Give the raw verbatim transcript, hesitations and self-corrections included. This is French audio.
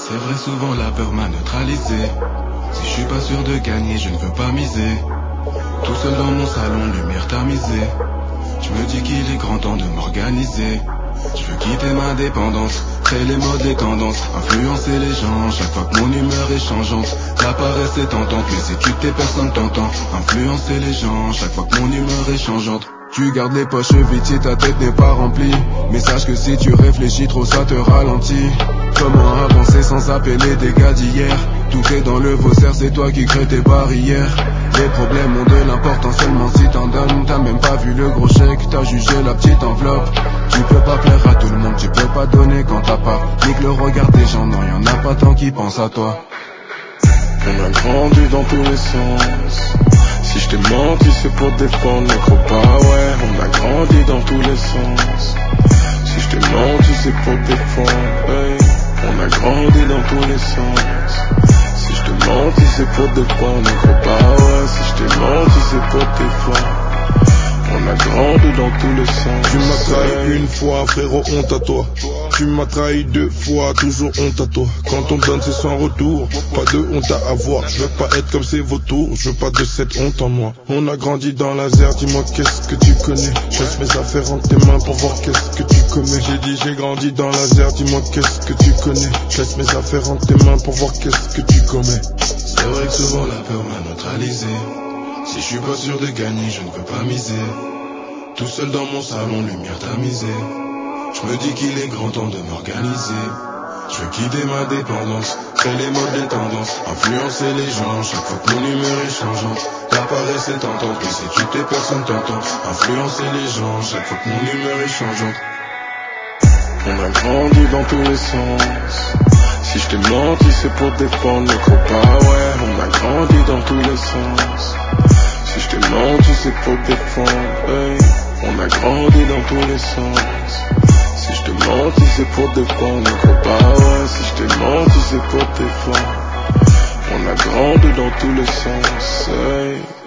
C'est vrai, souvent la peur m'a neutralisé. Si je suis pas sûr de gagner, je ne veux pas miser. Tout seul dans mon salon, lumière tamisée. Je me dis qu'il est grand temps de m'organiser. Je veux quitter ma dépendance, créer les modes, les tendances, influencer les gens, chaque fois que mon humeur est changeante. La paresse est tentante, mais si tu t'es personne t'entend. Influencer les gens, chaque fois que mon humeur est changeante. Tu gardes les poches vides si ta tête n'est pas remplie. Mais sache que si tu réfléchis trop, ça te ralentit. Comment avancer sans appeler des gars d'hier? Tout est dans le faussaire, c'est toi qui crée tes barrières. Les problèmes ont de l'importance seulement si t'en donnes. T'as même pas vu le gros chèque, t'as jugé la petite enveloppe. Tu peux pas plaire à tout le monde, tu peux pas donner quand t'as pas. Nique le regard des gens, non y'en a pas tant qui pensent à toi. On a grandi dans tous les sens. Si je t'ai menti c'est pour te défendre, ne crois pas, ouais. On a grandi dans tous les sens. Si je t'ai menti c'est pour te défendre, hey. On a grandi dans tous les sens. Si je t'ai menti c'est pour te défendre, ne crois pas, ouais. Si je t'ai menti c'est pour te défendre. On a grandi dans tous les sens. Tu m'as trahi une fois, frérot, honte à toi. Tu m'as trahi deux fois, toujours honte à toi. Quand on donne c'est sans retour, pas de honte à avoir. Je veux pas être comme ces vautours, je veux pas de cette honte en moi. On a grandi dans la zère, dis-moi qu'est-ce que tu connais. Je laisse mes affaires entre tes mains pour voir qu'est-ce que tu commets. J'ai dit j'ai grandi dans la zère, dis-moi qu'est-ce que tu connais. Je laisse mes affaires entre tes mains pour voir qu'est-ce que tu commets. C'est vrai que souvent la peur m'a neutralisé. Si je suis pas sûr de gagner, je ne veux pas miser. Tout seul dans mon salon, lumière tamisée. Je me dis qu'il est grand temps de m'organiser. Je veux quitter ma dépendance, créer les modes, les tendances, influencer les gens, chaque fois que mon humeur est changeante. Ta paresse est tentante, mais si tu t'es personne t'entend. Influencer les gens, chaque fois que mon humeur est changeante. On a grandi dans tous les sens. Si je t'ai menti c'est pour te défendre, ne crois pas, ouais. On a grandi dans tous les sens. Si je t'ai menti c'est pour te défendre, hey. On a grandi dans tous les sens. Si je t'ai menti c'est pour te défendre, ne crois pas, ouais. Si je t'ai menti c'est pour te défendre. On a grandi dans tous les sens, hey.